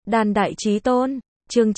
Đan đại chí tôn, chương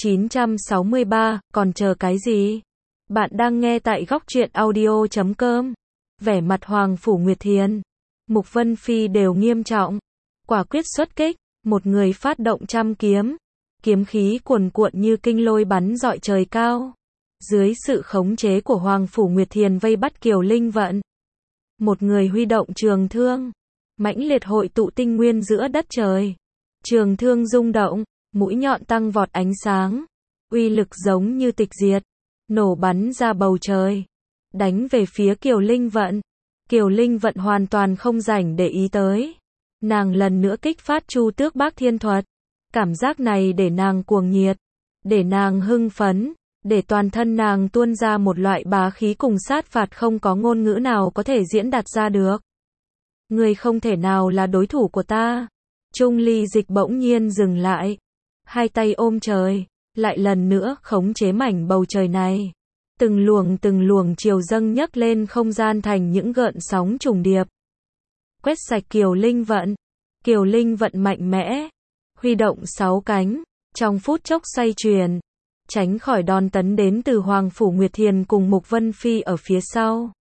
963, còn chờ cái gì? Bạn đang nghe tại góc truyện audio.com. Vẻ mặt Hoàng Phủ Nguyệt Thiền, Mục Vân Phi đều nghiêm trọng. Quả quyết xuất kích, một người phát động trăm kiếm. Kiếm khí cuồn cuộn như kinh lôi bắn rọi trời cao. Dưới sự khống chế của Hoàng Phủ Nguyệt Thiền vây bắt Kiều Linh Vận. Một người huy động trường thương, mãnh liệt hội tụ tinh nguyên giữa đất trời. Trường thương rung động, mũi nhọn tăng vọt ánh sáng, uy lực giống như tịch diệt, nổ bắn ra bầu trời, đánh về phía Kiều Linh Vận. Kiều Linh Vận hoàn toàn không rảnh để ý tới. Nàng lần nữa kích phát Chu Tước Bác Thiên Thuật. Cảm giác này để nàng cuồng nhiệt, để nàng hưng phấn, để toàn thân nàng tuôn ra một loại bá khí cùng sát phạt không có ngôn ngữ nào có thể diễn đạt ra được. Người không thể nào là đối thủ của ta. Trung Ly Dịch bỗng nhiên dừng lại, hai tay ôm trời, lại lần nữa khống chế mảnh bầu trời này. Từng luồng chiều dâng nhấc lên không gian thành những gợn sóng trùng điệp. Quét sạch Kiều Linh Vận. Kiều Linh Vận mạnh mẽ, huy động 6 cánh, trong phút chốc xoay chuyển, tránh khỏi đòn tấn đến từ Hoàng Phủ Nguyệt Thiền cùng Mục Vân Phi ở phía sau.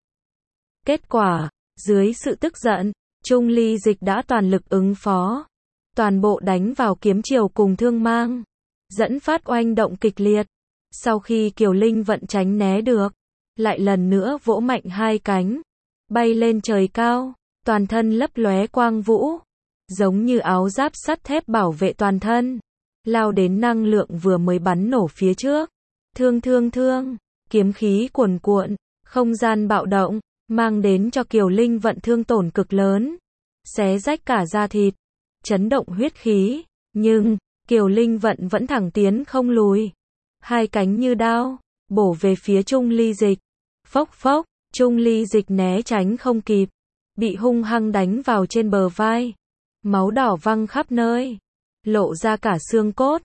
Kết quả, dưới sự tức giận, Trung Ly Dịch đã toàn lực ứng phó. Toàn bộ đánh vào kiếm chiều cùng thương mang, dẫn phát oanh động kịch liệt. Sau khi Kiều Linh Vận tránh né được, lại lần nữa vỗ mạnh hai cánh, bay lên trời cao, toàn thân lấp lóe quang vũ, giống như áo giáp sắt thép bảo vệ toàn thân, lao đến năng lượng vừa mới bắn nổ phía trước. Thương, kiếm khí cuồn cuộn, không gian bạo động, mang đến cho Kiều Linh Vận thương tổn cực lớn, xé rách cả da thịt, chấn động huyết khí, nhưng Kiều Linh Vận vẫn thẳng tiến không lùi. Hai cánh như đao, bổ về phía Trung Ly Dịch. Phốc phốc, Trung Ly Dịch né tránh không kịp, bị hung hăng đánh vào trên bờ vai. Máu đỏ văng khắp nơi, lộ ra cả xương cốt.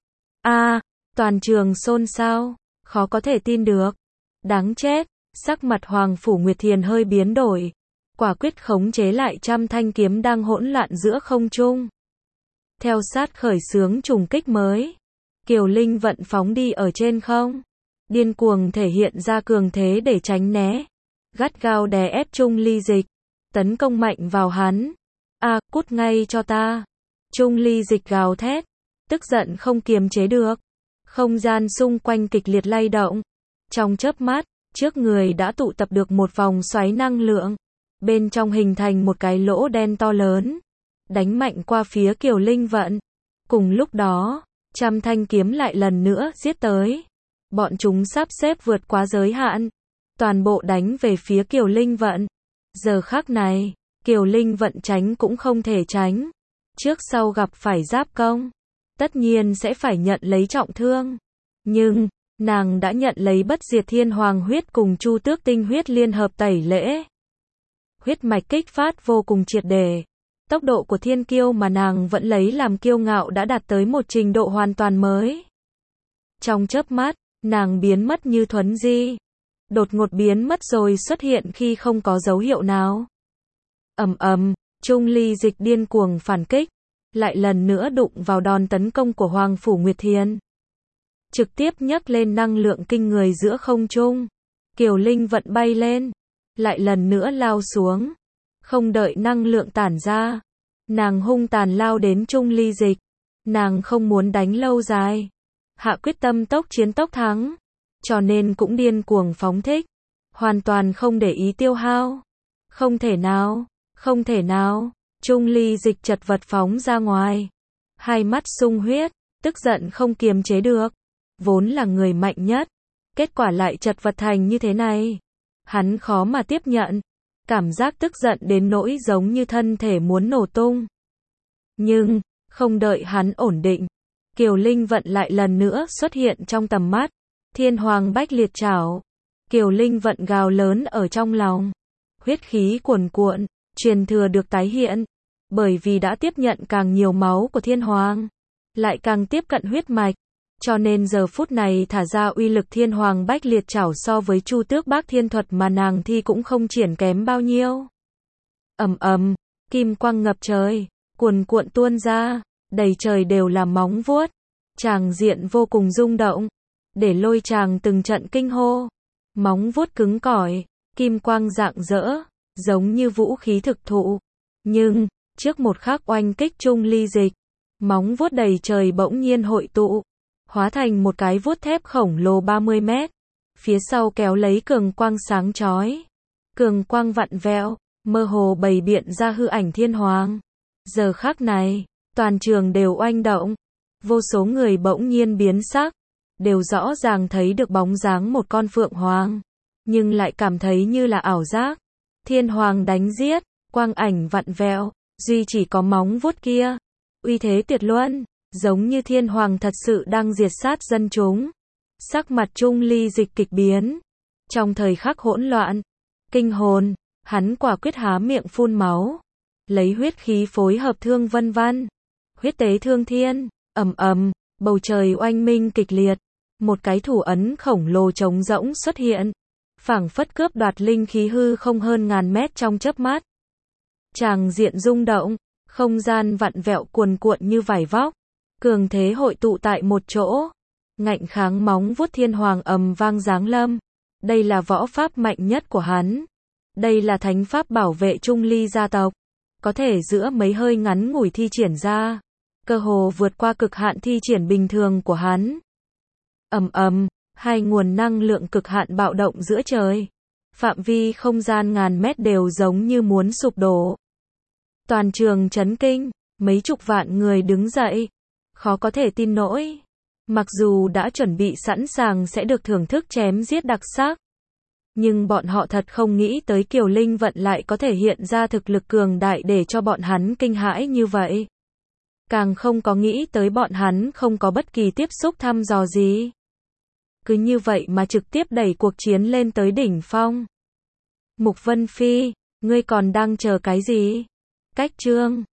Toàn trường xôn xao, khó có thể tin được. Đáng chết, sắc mặt Hoàng Phủ Nguyệt Thiền hơi biến đổi, quả quyết khống chế lại trăm thanh kiếm đang hỗn loạn giữa không trung. Theo sát khởi xướng trùng kích mới, Kiều Linh Vận phóng đi ở trên không, điên cuồng thể hiện ra cường thế để tránh né, gắt gao đè ép Trung Ly Dịch, tấn công mạnh vào hắn. Cút ngay cho ta. Trung Ly Dịch gào thét, tức giận không kiềm chế được. Không gian xung quanh kịch liệt lay động. Trong chớp mắt, trước người đã tụ tập được một vòng xoáy năng lượng, bên trong hình thành một cái lỗ đen to lớn, đánh mạnh qua phía Kiều Linh Vận. Cùng lúc đó, trăm thanh kiếm lại lần nữa giết tới. Bọn chúng sắp xếp vượt quá giới hạn, toàn bộ đánh về phía Kiều Linh Vận. Giờ khắc này, Kiều Linh Vận tránh cũng không thể tránh. Trước sau gặp phải giáp công, tất nhiên sẽ phải nhận lấy trọng thương. Nhưng, nàng đã nhận lấy bất diệt thiên hoàng huyết cùng Chu Tước tinh huyết liên hợp tẩy lễ. Huyết mạch kích phát vô cùng triệt để. Tốc độ của thiên kiêu mà nàng vẫn lấy làm kiêu ngạo đã đạt tới một trình độ hoàn toàn mới. Trong chớp mắt, nàng biến mất như thuấn di. Đột ngột biến mất rồi xuất hiện khi không có dấu hiệu nào. Trung Ly Dịch điên cuồng phản kích, lại lần nữa đụng vào đòn tấn công của Hoàng Phủ Nguyệt Thiền. Trực tiếp nhấc lên năng lượng kinh người giữa không trung. Kiều Linh Vận bay lên, lại lần nữa lao xuống. Không đợi năng lượng tản ra, nàng hung tàn lao đến Trung Ly Dịch. Nàng không muốn đánh lâu dài, hạ quyết tâm tốc chiến tốc thắng, cho nên cũng điên cuồng phóng thích, hoàn toàn không để ý tiêu hao. Không thể nào, Trung Ly Dịch chật vật phóng ra ngoài, hai mắt sung huyết, tức giận không kiềm chế được, vốn là người mạnh nhất, kết quả lại chật vật thành như thế này. Hắn khó mà tiếp nhận, cảm giác tức giận đến nỗi giống như thân thể muốn nổ tung. Nhưng, không đợi hắn ổn định, Kiều Linh Vận lại lần nữa xuất hiện trong tầm mắt. Thiên Hoàng Bách Liệt Trảo. Kiều Linh Vận gào lớn ở trong lòng. Huyết khí cuồn cuộn, truyền thừa được tái hiện. Bởi vì đã tiếp nhận càng nhiều máu của Thiên Hoàng, lại càng tiếp cận huyết mạch. Cho nên giờ phút này thả ra uy lực Thiên Hoàng Bách Liệt Trảo so với Chu Tước Bác Thiên Thuật mà nàng thi cũng không triển kém bao nhiêu. Kim quang ngập trời, cuồn cuộn tuôn ra, đầy trời đều là móng vuốt. Tràng diện vô cùng rung động, để lôi chàng từng trận kinh hô. Móng vuốt cứng cỏi, kim quang rạng rỡ, giống như vũ khí thực thụ. Nhưng, trước một khắc oanh kích Chung Ly Dịch, móng vuốt đầy trời bỗng nhiên hội tụ, hóa thành một cái vuốt thép khổng lồ 30 mét. Phía sau kéo lấy cường quang sáng chói. Cường quang vặn vẹo, mơ hồ bày biện ra hư ảnh thiên hoàng. Giờ khắc này, toàn trường đều oanh động. Vô số người bỗng nhiên biến sắc, đều rõ ràng thấy được bóng dáng một con phượng hoàng, nhưng lại cảm thấy như là ảo giác. Thiên hoàng đánh giết, quang ảnh vặn vẹo, duy chỉ có móng vuốt kia, uy thế tuyệt luân, giống như thiên hoàng thật sự đang diệt sát dân chúng. Sắc mặt Chung Ly Dịch kịch biến. Trong thời khắc hỗn loạn, kinh hồn, hắn quả quyết há miệng phun máu, lấy huyết khí phối hợp thương vân văn, huyết tế thương thiên. Ầm ầm, bầu trời oanh minh kịch liệt, một cái thủ ấn khổng lồ trống rỗng xuất hiện, phảng phất cướp đoạt linh khí hư không hơn ngàn mét trong chớp mắt. Tràng diện rung động, không gian vặn vẹo cuồn cuộn như vải vóc, cường thế hội tụ tại một chỗ, ngạnh kháng móng vuốt thiên hoàng ầm vang giáng lâm. Đây là võ pháp mạnh nhất của hắn, đây là thánh pháp bảo vệ Chung Ly gia tộc, có thể giữa mấy hơi ngắn ngủi thi triển ra, cơ hồ vượt qua cực hạn thi triển bình thường của hắn. Ầm ầm, hai nguồn năng lượng cực hạn bạo động giữa trời. Phạm vi không gian ngàn mét đều giống như muốn sụp đổ. Toàn trường chấn kinh, mấy chục vạn người đứng dậy. Khó có thể tin nổi. Mặc dù đã chuẩn bị sẵn sàng sẽ được thưởng thức chém giết đặc sắc, nhưng bọn họ thật không nghĩ tới Kiều Linh Vận lại có thể hiện ra thực lực cường đại để cho bọn hắn kinh hãi như vậy. Càng không có nghĩ tới bọn hắn không có bất kỳ tiếp xúc thăm dò gì. Cứ như vậy mà trực tiếp đẩy cuộc chiến lên tới đỉnh phong. Mục Vân Phi, ngươi còn đang chờ cái gì? Cách chương